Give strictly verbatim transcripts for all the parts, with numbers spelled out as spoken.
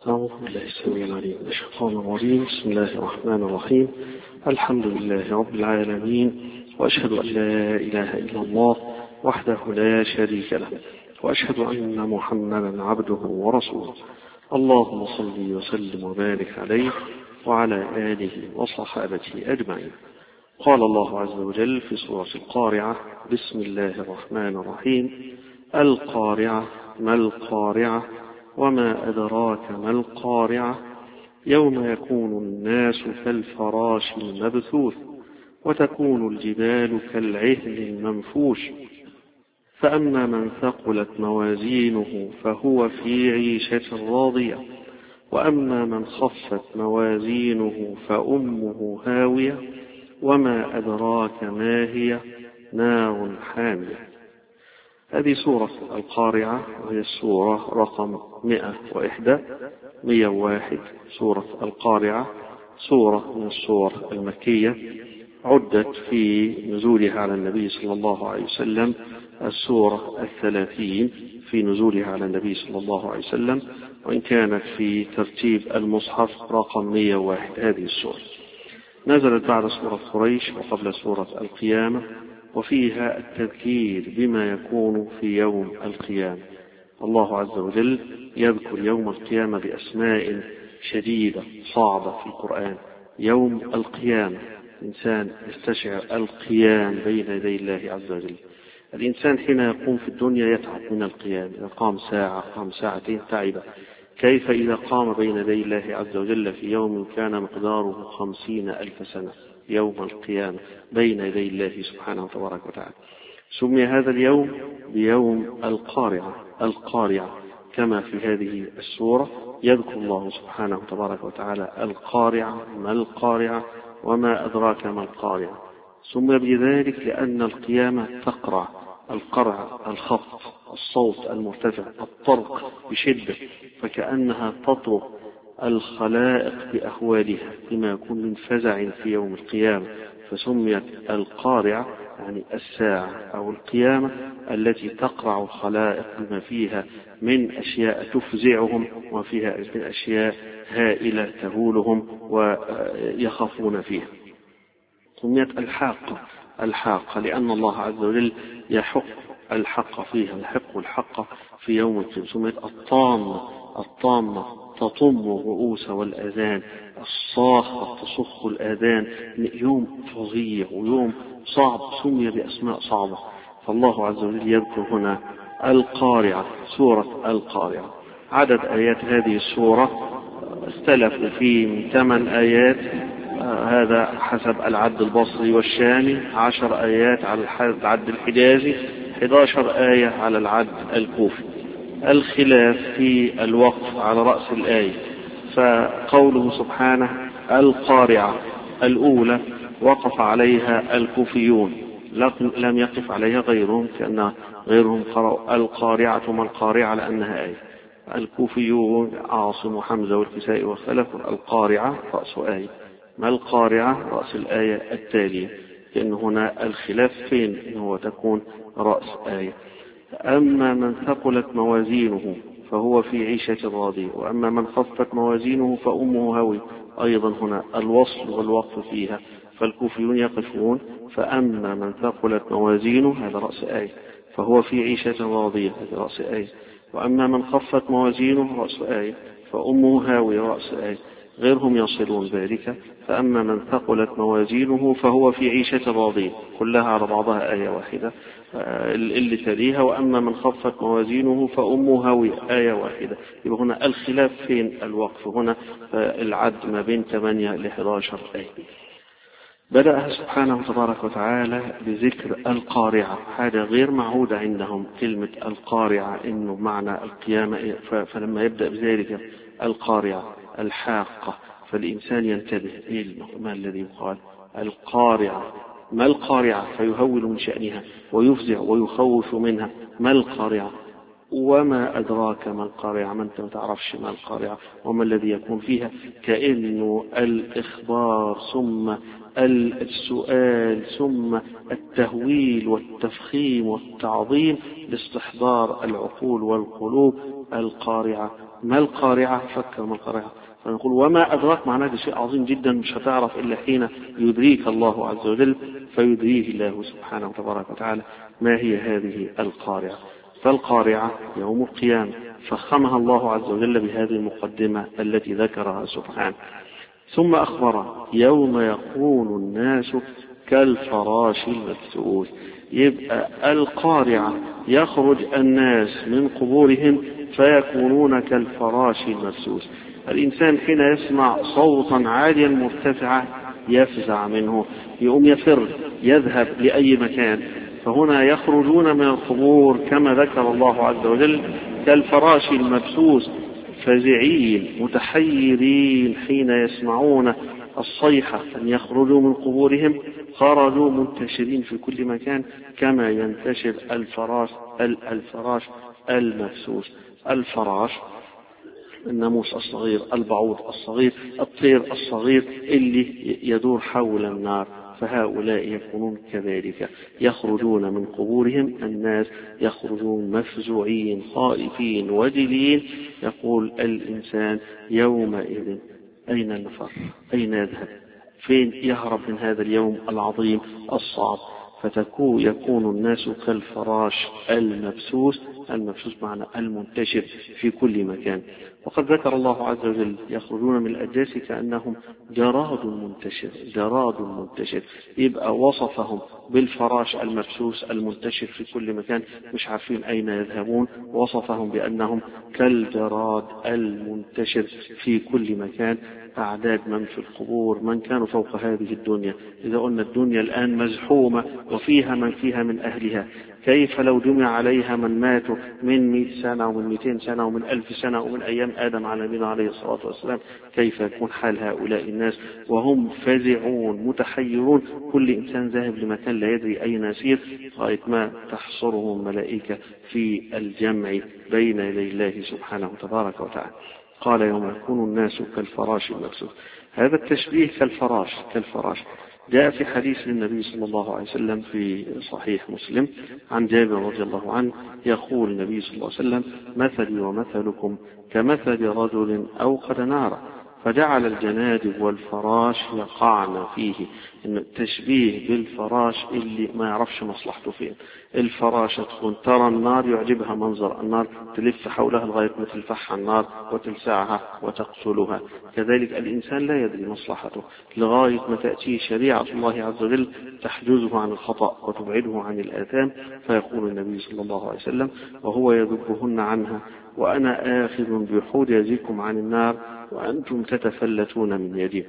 أعوذ بالله السميع العليم من الشيطان الرجيم. بسم الله الرحمن الرحيم. الحمد لله رب العالمين، وأشهد أن لا إله إلا الله وحده لا شريك له، وأشهد أن محمدا عبده ورسوله. اللهم صل وسلم وبارك عليه وعلى آله وصحابته أجمعين. قال الله عز وجل في سورة القارعة: بسم الله الرحمن الرحيم. القارعة ما القارعة وما أدراك ما القارعة يوم يكون الناس كالفراش المبثوث وتكون الجبال كالعهن المنفوش فأما من ثقلت موازينه فهو في عيشة راضية وأما من خفت موازينه فأمه هاوية وما أدراك ما هي نار حامية. هذه سورة القارعة، وهي السورة رقم مئة وإحدى مئة وواحد. سورة القارعة سورة من السور المكية، عدت في نزولها على النبي صلى الله عليه وسلم السورة الثلاثين في نزولها على النبي صلى الله عليه وسلم، وإن كانت في ترتيب المصحف رقم مئة وواحد. هذه السورة نزلت بعد سورة قريش وقبل سورة القيامة، وفيها التذكير بما يكون في يوم القيامة. الله عز وجل يذكر يوم القيامة بأسماء شديدة صعبة في القرآن. يوم القيامة، الإنسان يستشعر القيام بين يدي الله عز وجل. الإنسان حين يقوم في الدنيا يتعب من القيام، إذا قام ساعة قام ساعتين تعب، كيف إذا قام بين يدي الله عز وجل في يوم كان مقداره خمسين ألف سنة؟ يوم القيامة بين يدي الله سبحانه وتبارك وتعالى. سمي هذا اليوم بيوم القارعة. القارعة كما في هذه السورة يذكر الله سبحانه وتبارك وتعالى القارعة ما القارعة وما أدراك ما القارعة. سمي بذلك لأن القيامة تقرع، القرع الخفض، الصوت المرتفع، الطرق بشدة، فكأنها تطرق الخلائق بأهوالها بما يكون من فزع في يوم القيامة، فسميت القارعة يعني الساعة أو القيامة التي تقرع الخلائق بما فيها من أشياء تفزعهم وفيها من أشياء هائلة تهولهم ويخافون فيها. سميت الحاقة الحاقة لأن الله عز وجل يحق الحق فيها، يحق الحق في يوم القيامة. سميت الطامة الطامة تطم الرؤوس والآذان، الصاخة تصخ الآذان. يوم فظيع ويوم صعب سمي بأسماء صعبة. فالله عز وجل يذكر هنا القارعة، سورة القارعة. عدد آيات هذه السورة اختلفوا فيه من ثمان آيات، آه هذا حسب العد البصري والشامي، عشر آيات على العد الحجازي، إحدى عشرة آية على العد الكوفي. الخلاف في الوقف على رأس الآية، فقوله سبحانه القارعة الأولى وقف عليها الكوفيون، لم يقف عليها غيرهم، كأن غيرهم قرأوا القارعة ما القارعة لأنها آية. الكوفيون عاصم وحمزة والكسائي وخلف القارعة رأس آية، ما القارعة رأس الآية التالية، لأن هنا الخلاف فين إن هو تكون رأس آية. أما من ثقلت موازينه فهو في عيشة راضية وأما من خفت موازينه فأمه هاوية. أيضا هنا الوصل والوقف فيها، فالكوفيون يقفون فأما من ثقلت موازينه هذا رأس آية فهو في عيشة راضية هذا رأس آية، وأما من خفت موازينه رأس آية فأمه هاوية رأس آية. غيرهم يصلون ذلك، فأما من ثقلت موازينه فهو في عيشة راضية، كلها على بعضها آية واحدة اللي تليها، وأما من خفت موازينه فأمه هاوية آية واحدة. يبقى هنا الخلاف فين الوقف، هنا العد ما بين ثمانية لإحدى عشرة آية. بدأ سبحانه تبارك وتعالى بذكر القارعة، حاجة غير معهودة عندهم كلمة القارعة إنه معنى القيامة، فلما يبدأ بذلك القارعة الحاقة فالإنسان ينتبه إيه ما الذي يقال القارعة ما القارعة، فيهول من شأنها ويفزع ويخوف منها. ما القارعة وما أدراك ما القارعة، ما أنت ما تعرفش ما القارعة وما الذي يكون فيها، كأنه الإخبار ثم السؤال ثم التهويل والتفخيم والتعظيم لاستحضار العقول والقلوب. القارعة ما القارعة؟ فكر ما القارعة. فنقول وما أدراك، معناه ده شيء عظيم جدا مش هتعرف إلا حين يدريك الله عز وجل، فيدريه الله سبحانه وتبارك وتعالى ما هي هذه القارعة. فالقارعة يوم القيامة، فخمها الله عز وجل بهذه المقدمة التي ذكرها سبحانه. ثم أخبر يوم يكون الناس كالفراش المبثوث. يبقى القارعة يخرج الناس من قبورهم فيكونون كالفراش المبثوث. الإنسان حين يسمع صوتا عاليا مرتفعا يفزع منه، يقوم يفر يذهب لأي مكان. فهنا يخرجون من القبور كما ذكر الله عز وجل كالفراش المبثوث، فزعين متحيرين حين يسمعون الصيحة أن يخرجوا من قبورهم، خرجوا منتشرين في كل مكان كما ينتشر الفراش الفراش المبثوث. الفراش الناموس الصغير، البعوض الصغير، الطير الصغير اللي يدور حول النار، فهؤلاء يكونون كذلك، يخرجون من قبورهم. الناس يخرجون مفزوعين خائفين وجلين. يقول الإنسان يومئذ أين المفر؟ أين يذهب؟ فين يهرب من هذا اليوم العظيم الصعب؟ فتكون يكون الناس كالفراش المبثوث. المبثوث معنى المنتشر في كل مكان. وقد ذكر الله عز وجل يخرجون من الأجداث كأنهم جراد منتشر، جراد منتشر. يبقى وصفهم بالفراش المبثوث المنتشر في كل مكان، مش عارفين أين يذهبون. وصفهم بأنهم كالجراد المنتشر في كل مكان. أعداد من في القبور، من كانوا فوق هذه الدنيا. إذا قلنا الدنيا الآن مزحومة وفيها من فيها من أهلها، كيف لو جمع عليها من ماتوا من مئة سنة ومن مئتين سنة ومن ألف سنة ومن أيام آدم على نبينا عليه الصلاة والسلام؟ كيف يكون حال هؤلاء الناس وهم فزعون متحيرون، كل إنسان ذاهب لمكان لا يدري أين يسير، لغاية ما تحصرهم ملائكة في الجمع بين يدي الله سبحانه وتبارك وتعالى. قال يوم يكون الناس كالفراش المبثوث. هذا التشبيه كالفراش كالفراش جاء في حديث للنبي صلى الله عليه وسلم في صحيح مسلم عن جابر رضي الله عنه، يقول النبي صلى الله عليه وسلم: مثلي ومثلكم كمثل رجل أوقد نارا فجعل الجنادب والفراش يقعن فيه. إن التشبيه بالفراش اللي ما يعرفش مصلحته فين. الفراشة تكون ترى النار يعجبها منظر النار، تلف حولها لغاية ما تلفحها النار وتلسعها وتقتلها. كذلك الإنسان لا يدري مصلحته لغاية ما تأتي شريعة الله عز وجل تحجزه عن الخطأ وتبعده عن الآثام. فيقول النبي صلى الله عليه وسلم وهو يذبهن عنها: وأنا آخذ بحود يديكم عن النار وأنتم تتفلتون من يدي.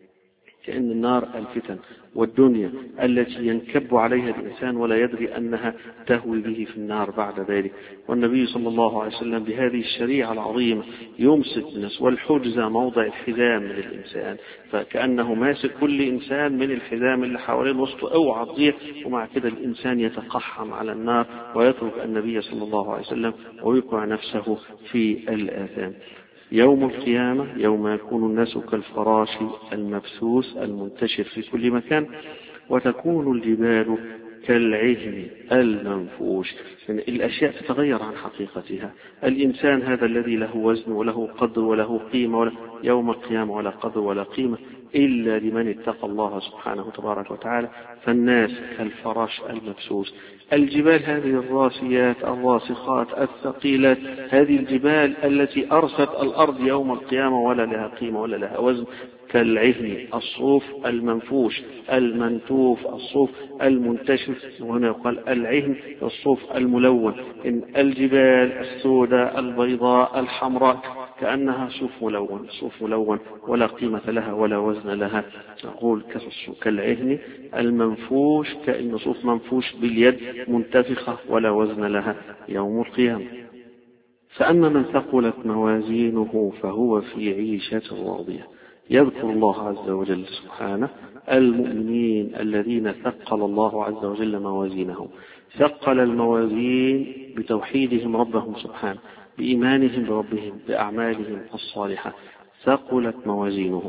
كأن النار الفتن والدنيا التي ينكب عليها الإنسان ولا يدري أنها تهوي به في النار بعد ذلك. والنبي صلى الله عليه وسلم بهذه الشريعة العظيمة يمسك الناس، والحجزة موضع الحزام للإنسان، فكأنه ماسك كل إنسان من الحزام اللي حوالين وسطه اوعى تضيع. ومع كده الإنسان يتقحم على النار ويترك النبي صلى الله عليه وسلم ويقع نفسه في الآثام. يوم القيامة يوم يكون الناس كالفراش المبثوث المنتشر في كل مكان، وتكون الجبال كالعهن المنفوش. يعني الأشياء تتغير عن حقيقتها. الإنسان هذا الذي له وزن وله قدر وله قيمة، ولا يوم القيامة ولا قدر ولا قيمة إلا لمن اتقى الله سبحانه وتبارك وتعالى. فالناس كالفراش المبثوث. الجبال هذه الراسيات الراسخات الثقيلات، هذه الجبال التي أرست الأرض يوم القيامة ولا لها قيمة ولا لها وزن، كالعهن الصوف المنفوش المنتوف الصوف المنتشر. وهنا يقال العهن الصوف الملون. إن الجبال السوداء البيضاء الحمراء كأنها صوف ملون، صوف ملون ولا قيمة لها ولا وزن لها. نقول كالعهن المنفوش، كأن صوف منفوش باليد منتفخة ولا وزن لها يوم القيامة. فأما من ثقلت موازينه فهو في عيشة راضية. يذكر الله عز وجل سبحانه المؤمنين الذين ثقل الله عز وجل موازينهم. ثقل الموازين بتوحيدهم ربهم سبحانه، بإيمانهم بربهم، بأعمالهم الصالحة. ثقلت موازينهم.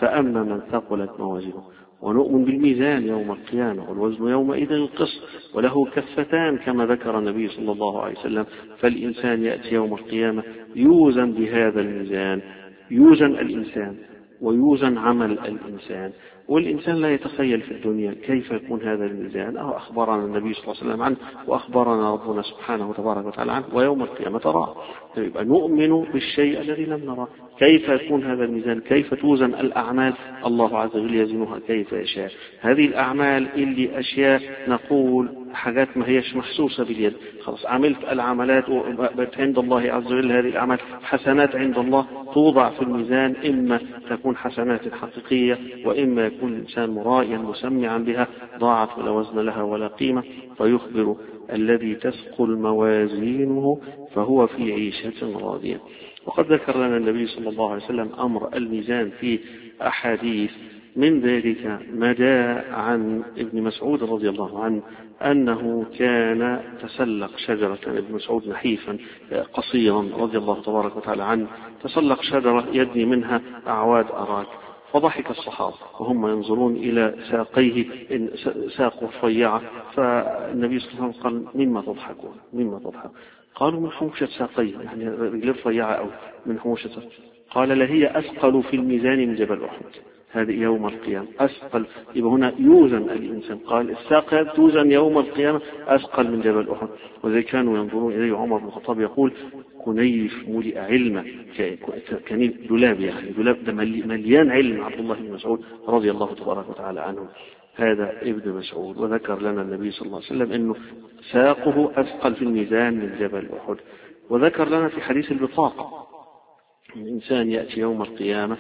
فأما من ثقلت موازينه. ونؤمن بالميزان يوم القيامة والوزن يومئذ القسط وله كفتان كما ذكر النبي صلى الله عليه وسلم. فالإنسان يأتي يوم القيامة يوزن بهذا الميزان، يوزن الإنسان ويوزن عمل الإنسان. والإنسان لا يتخيل في الدنيا كيف يكون هذا الميزان، أو أخبرنا النبي صلى الله عليه وسلم عنه وأخبرنا ربنا سبحانه وتبارك وتعالى عنه، ويوم القيامة تراه. يبقى نؤمن بالشيء الذي لم نراه. كيف يكون هذا الميزان؟ كيف توزن الأعمال؟ الله عز وجل يزنها كيف يشاء. هذه الأعمال اللي أشياء نقول حاجات ما هيش محسوسة باليد، خلاص عملت العملات وبقت عند الله عز وجل هذه الأعمال حسنات عند الله، توضع في الميزان، إما تكون حسنات حقيقية وإما يكون الإنسان مرائيا مسمعا بها، ضاعت ولا وزن لها ولا قيمة. فيخبر الذي تثقل موازينه فهو في عيشة راضية. وقد ذكر لنا النبي صلى الله عليه وسلم أمر الميزان في أحاديث، من ذلك ما جاء عن ابن مسعود رضي الله عنه أنه كان تسلق شجرة، ابن مسعود نحيفا قصيرا رضي الله تبارك وتعالى عنه، تسلق شجرة يدني منها أعواد أراك، فضحك الصحابة وهم ينظرون إلى ساقيه ساق رفيعة. فالنبي صلى الله عليه وسلم قال مما تضحكون مما تضحك؟ قالوا من حموشة ساقيه، يعني رجل رفيعة أو من حموشة. قال لهي أثقل في الميزان من جبل أحد. هذه يوم القيامة أثقل، يبقى هنا يوزن الإنسان. قال الساق توزن يوم القيامة أثقل من جبل أحد. وذي كانوا ينظرون إليه عمر بن الخطاب يقول كنيف ملئ علما، كان دولاب، يعني دولاب ده مليان علم. عبد الله بن مسعود رضي الله تبارك وتعالى عنه هذا ابن مسعود. وذكر لنا النبي صلى الله عليه وسلم أنه ساقه أثقل في الميزان من جبل أحد. وذكر لنا في حديث البطاقة الإنسان يأتي يوم القيامة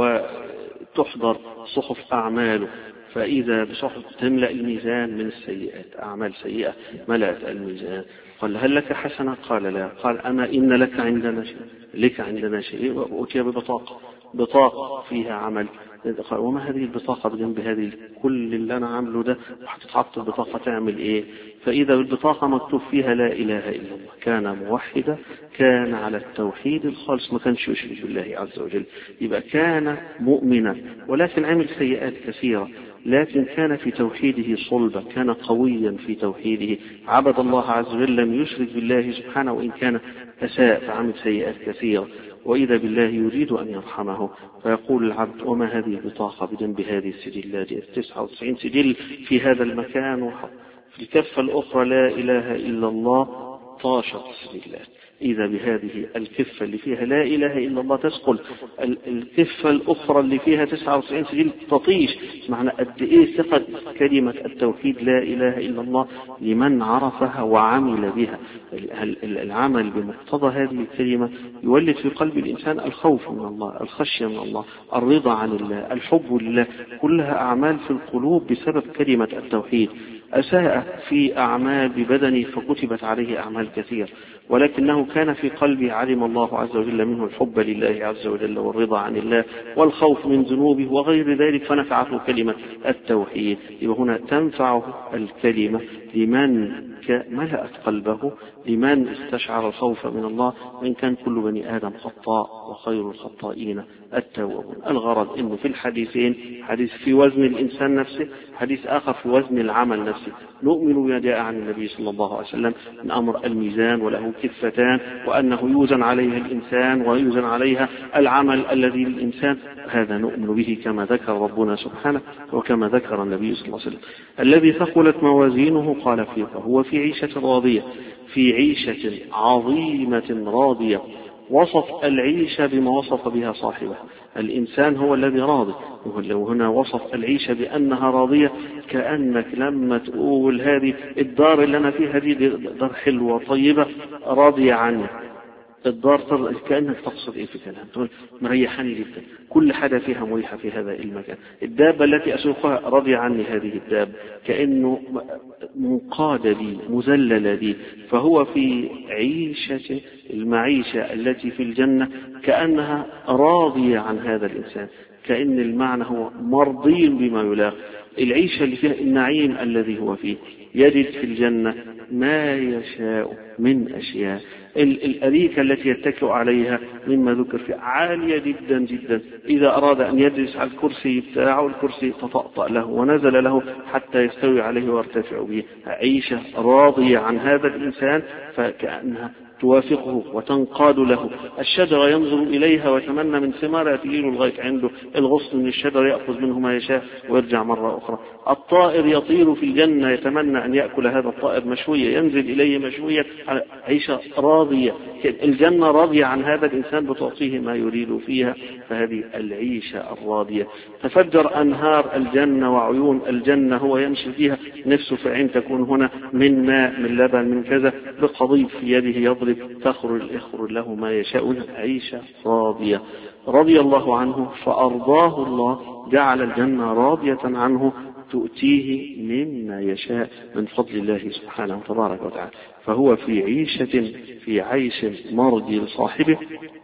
وتحضر صحف أعماله، فإذا بصحف تملأ الميزان من السيئات، أعمال سيئة ملأت الميزان. قال هل لك حسنة؟ قال لا. قال أما إن لك عندنا شيء، لك عندنا شيء. وأتي ببطاقة، بطاقة فيها عمل. قال وما هذه البطاقة بجنب هذه كل اللي أنا عامله ده؟ وحتتحط البطاقة تعمل إيه؟ فإذا بالبطاقة مكتوب فيها لا إله إلا الله، كان موحدا، كان على التوحيد الخالص، ما كانش يشرك بالله عز وجل. يبقى كان مؤمنا ولكن عمل سيئات كثيرة، لكن كان في توحيده صلبا، كان قويا في توحيده، عبد الله عز وجل، لم يشرك بالله سبحانه وإن كان أساء فعمل سيئات كثيرة. وإذا بالله يريد أن يرحمه فيقول العبد وما هذه البطاقة بجنب هذه السجلات تسعة وتسعين سجل في هذا المكان، في الكفة الأخرى لا إله إلا الله طاشت سجلات. إذا بهذه الكفة اللي فيها لا إله إلا الله تسقل، الكفة الأخرى اللي فيها تسعة وتسعين سجل تطيش. معنى قد إيه ثقة كلمة التوحيد لا إله إلا الله لمن عرفها وعمل بها. العمل بمقتضى هذه الكلمة يولد في قلب الإنسان الخوف من الله، الخشية من الله، الرضا عن الله، الحب لله، كلها أعمال في القلوب بسبب كلمة التوحيد. أساء في أعمال ببدنه فكتبت عليه أعمال كثير، ولكنه كان في قلبه علم الله عز وجل منه الحب لله عز وجل والرضا عن الله والخوف من ذنوبه وغير ذلك، فنفعته كلمة التوحيد. يبقى هنا تنفعه الكلمة لمن ملأت قلبه، لمن استشعر الخوف من الله، وإن كان كل بني آدم خطاء وخير الخطائين التوابون. الغرض إنه في الحديثين، حديث في وزن الإنسان نفسه، حديث آخر في وزن العمل نفسه، نؤمن بما جاء عن النبي صلى الله عليه وسلم من أمر الميزان وله كفتان، وأنه يوزن عليها الإنسان ويوزن عليها العمل الذي للإنسان، هذا نؤمن به كما ذكر ربنا سبحانه وكما ذكر النبي صلى الله عليه وسلم. الذي ثقلت موازينه قال فيه فهو في عيشة راضية، في عيشة عظيمة راضية. وصف العيشة بما وصف بها صاحبه، الإنسان هو الذي راضي. ولو هنا وصف العيشة بأنها راضية، كأنك لما تقول هذه الدار اللي أنا فيها دي دار حلوة طيبة راضية عنها، الدار كأنك تقصد إيه في كلام، تقول مريحاني جدا، كل حاجة فيها مريحة في هذا المكان. الدابة التي أسوقها راضي عني هذه الدابة، كأنه منقادة لي مذللة لي. فهو في عيشة المعيشة التي في الجنة كأنها راضية عن هذا الإنسان، كأن المعنى هو مرضي بما يلاقي. العيشة اللي فيها النعيم الذي هو فيه، يجد في الجنة ما يشاء من أشياء. الأريكة التي يتكئ عليها مما ذكر فيه عالية جدا جدا، إذا أراد أن يجلس على الكرسي بتاعه الكرسي تطأطأ له ونزل له حتى يستوي عليه ويرتفع به. عيشة راضية عن هذا الإنسان فكأنها توافقه وتنقاد له. الشجرة ينظر إليها ويتمنى من ثمارها تجيله لغاية عنده، الغصن من الشجرة يأخذ منه ما يشاء ويرجع مرة أخرى. الطائر يطير في الجنة يتمنى أن يأكل هذا الطائر مشوية، ينزل إليه مشوية. عيشة راضية، الجنة راضية عن هذا الإنسان بتعطيه ما يريد فيها، فهذه العيشة الراضية. تفجر أنهار الجنة وعيون الجنة هو يمشي فيها، نفسه في عين تكون هنا من ماء من لبن من كذا، بقضيب في يده يضرب تخرج يخرج له ما يشاء. عيشة راضية رضي الله عنه فأرضاه الله، جعل الجنة راضية عنه تؤتيه مما يشاء من فضل الله سبحانه وتبارك وتعالى. فهو في عيشة في عيش مرضي لصاحبه،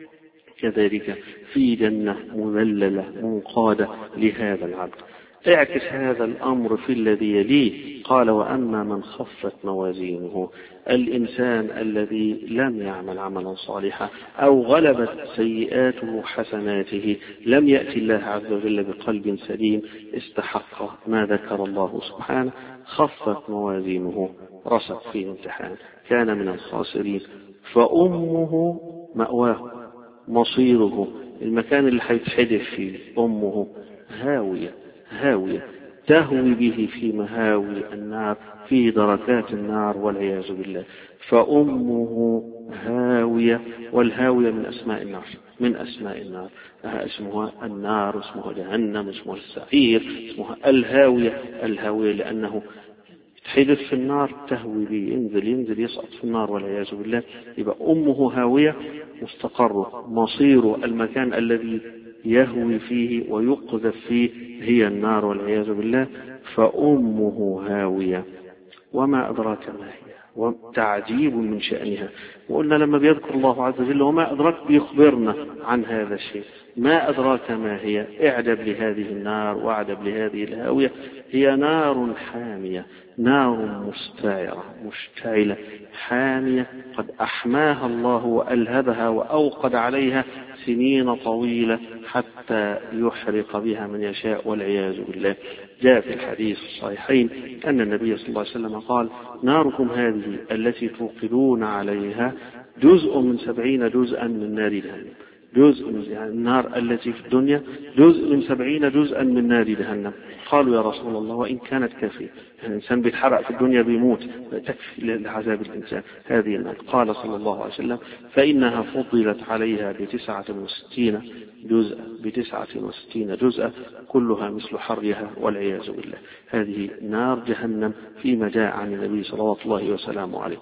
كذلك في جنة مذللة منقادة لهذا العبد. اعكس هذا الأمر في الذي يليه. قال وأما من خفت موازينه، الإنسان الذي لم يعمل عملا صالحا أو غلبت سيئاته حسناته، لم يأتي الله عز وجل بقلب سليم استحق ما ذكر الله سبحانه. خفت موازينه، رسخ في امتحان، كان من الخاسرين. فأمه مأواه، مصيره المكان اللي هيتحدث فيه، أمه هاوية هاوية تهوي به في مهاوي النار، في دركات النار والعياذ بالله. فأمه هاوية، والهاوية من أسماء النار، من أسماء النار، اسمها النار، اسمها جهنم، اسمها السعير، اسمها الهاوية. الهاوية لأنه يتحدث في النار، تهوي به، ينزل ينزل يسقط في النار والعياذ بالله. يبقى أمه هاوية، مستقره مصيره المكان الذي يهوي فيه ويقذف فيه هي النار والعياذ بالله. فأمه هاوية وما أدراك ما هي، وتعجيب من شأنها. وقلنا لما بيذكر الله عز وجل وما أدراك بيخبرنا عن هذا الشيء. ما أدراك ما هي، اعجب لهذه النار واعجب لهذه الهاوية. هي نار حامية، نار مستعرة مشتعلة حامية، قد أحماها الله وألهبها وأوقد عليها سنين طويلة حتى يحرق بها من يشاء والعياذ بالله. جاء في الحديث الصحيحين أن النبي صلى الله عليه وسلم قال ناركم هذه التي توقدون عليها جزء من سبعين جزءا من نار جهنم. جزء من يعني النار التي في الدنيا جزء من سبعين جزءا من نار جهنم. قالوا يا رسول الله وإن كانت كافية، يعني الإنسان بيتحرق في الدنيا بيموت، تكفي لعذاب الإنسان هذه النار. قال صلى الله عليه وسلم فإنها فضلت عليها بتسعة وستين جزء بتسعة وستين جزءا كلها مثل حرها والعياذ بالله. هذه نار جهنم فيما جاء عن النبي صلى الله وسلامه عليه.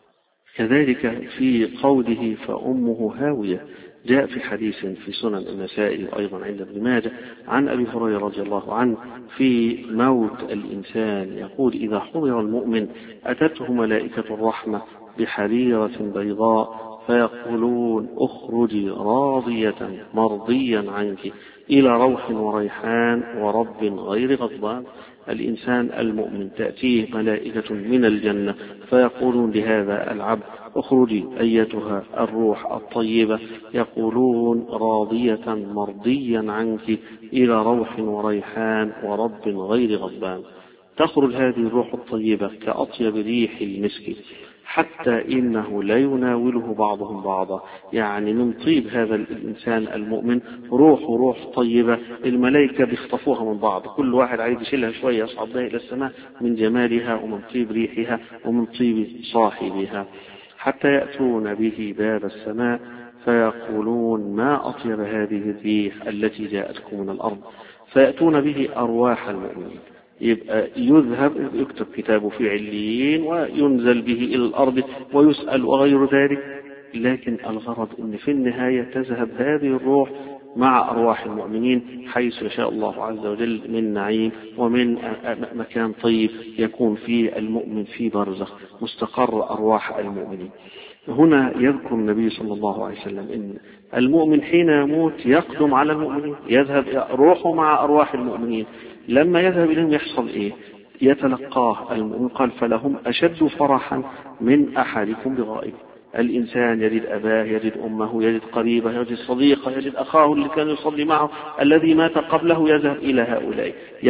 كذلك في قوله فأمه هاوية، جاء في حديث في سنن النسائي وأيضا عند ابن ماجه عن أبي هريرة رضي الله عنه في موت الإنسان يقول إذا حضر المؤمن أتته ملائكة الرحمة بحريرة بيضاء فيقولون اخرجي راضية مرضيا عنك إلى روح وريحان ورب غير غضبان. الإنسان المؤمن تأتيه ملائكة من الجنة فيقولون لهذا العبد اخرجي أيتها الروح الطيبة، يقولون راضية مرضيا عنك إلى روح وريحان ورب غير غضبان. تخرج هذه الروح الطيبة كأطيب ريح المسك، حتى إنه لا يناوله بعضهم بعضا، يعني من طيب هذا الإنسان المؤمن روح روح طيبة، الملائكة بيخطفوها من بعض، كل واحد عايز يشيلها شوية يصعد بها إلى السماء من جمالها ومن طيب ريحها ومن طيب صاحبها، حتى يأتون به باب السماء فيقولون ما أطيب هذه الريح التي جاءتكم من الأرض، فيأتون به أرواح المؤمنين. يبقى يذهب يكتب كتابه في عليين وينزل به إلى الأرض ويسأل وغير ذلك، لكن الغرض أن في النهاية تذهب هذه الروح مع أرواح المؤمنين حيث يشاء الله عز وجل من نعيم ومن مكان طيب يكون فيه المؤمن في برزخ مستقر أرواح المؤمنين. هنا يذكر النبي صلى الله عليه وسلم أن المؤمن حين يموت يقدم على المؤمنين، يذهب روحه مع أرواح المؤمنين، لما يذهب إليهم يحصل إيه؟ يتلقاه المؤمن. قال فلهم أشد فرحا من أحدكم بغائب. الإنسان يجد أباه، يجد أمه، يجد قريبه، يجد صديقه، يجد أخاه اللي كان يصلي معه الذي مات قبله، يذهب إلى هؤلاء.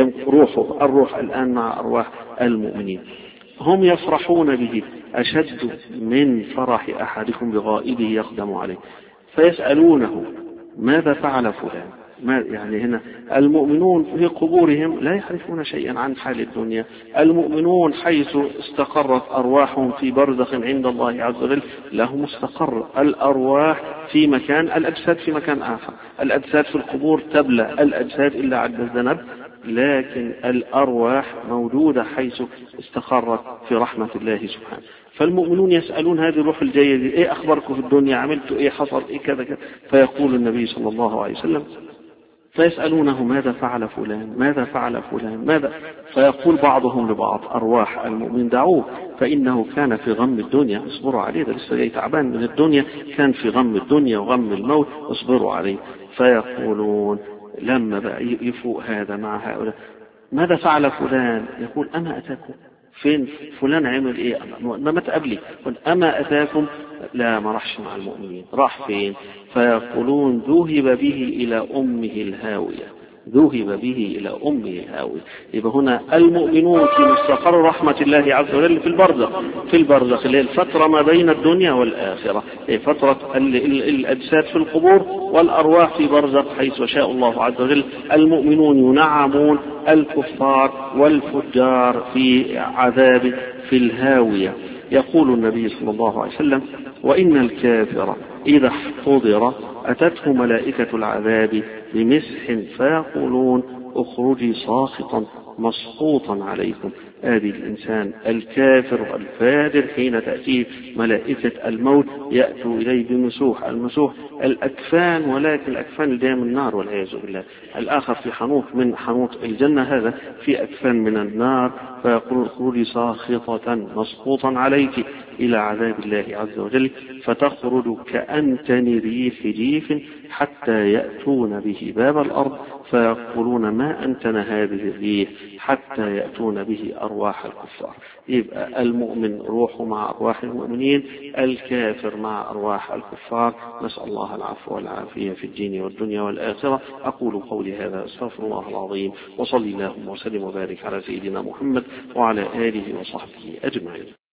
روحه الروح الآن مع أرواح المؤمنين، هم يفرحون به أشد من فرح أحدكم بغائبه يقدم عليه، فيسألونه ماذا فعل فلان؟ ما يعني هنا المؤمنون في قبورهم لا يعرفون شيئا عن حال الدنيا. المؤمنون حيث استقرت أرواحهم في برزخ عند الله عز وجل لهم مستقر. الأرواح في مكان، الأجساد في مكان آخر. الأجساد في القبور تبلى الأجساد إلا عد الذنب، لكن الأرواح موجودة حيث استقرت في رحمة الله سبحانه. فالمؤمنون يسألون هذه الروح الجيدة إيه أخباركم في الدنيا؟ عملتوا إيه؟ حصل إيه؟ كذا كذا. فيقول النبي صلى الله عليه وسلم فيسألونه ماذا فعل فلان؟ ماذا فعل فلان؟ ماذا؟ فيقول بعضهم لبعض أرواح المؤمن دعوه فإنه كان في غم الدنيا، اصبروا عليه، ده لسه جاي تعبان من الدنيا، كان في غم الدنيا وغم الموت، اصبروا عليه. فيقولون لما بقى يفوق هذا مع هؤلاء ماذا فعل فلان؟ يقول أما أتاكم؟ فين فلان عمل إيه؟ ما تقابلي؟ أما أتاكم؟ لا، ما راحش مع المؤمنين. راح فين؟ فيقولون ذهب به إلى أمه الهاوية، ذهب به إلى أمه الهاوية. يبقى هنا المؤمنون في مستقر رحمة الله عز وجل في البرزخ، في البرزخ اللي هي الفترة ما بين الدنيا والآخرة، هي فترة الأجساد في القبور والأرواح في برزخ حيث شاء الله عز وجل. المؤمنون ينعمون، الكفار والفجار في عذاب في الهاوية. يقول النبي صلى الله عليه وسلم وإن الكافر إذا احتضر أتته ملائكة العذاب بمسح فيقولون اخرجي ساخطا مسقوطا عليكم. هذه الإنسان الكافر الفاجر حين تأتيه ملائكة الموت يأتوا إليه بمسوح، المسوح الأكفان، ولكن الأكفان اللي من النار والعياذ بالله. الآخر في حنوط من حنوط الجنة، هذا في أكفان من النار. فيقول اخرجي ساخطة مسقوطا عليك إلى عذاب الله عز وجل، فتخرج كأنتن ريح جيف حتى يأتون به باب الأرض فيقولون ما أنتن هذه الريح حتى يأتون به أرواح الكفار. يبقى المؤمن روحه مع أرواح المؤمنين، الكافر مع أرواح الكفار. نسأل الله العفو والعافية في الدين والدنيا والآخرة. أقول قولي هذا أستغفر الله العظيم، وصلي اللهم وسلم وبارك على سيدنا محمد وعلى آله وصحبه أجمعين.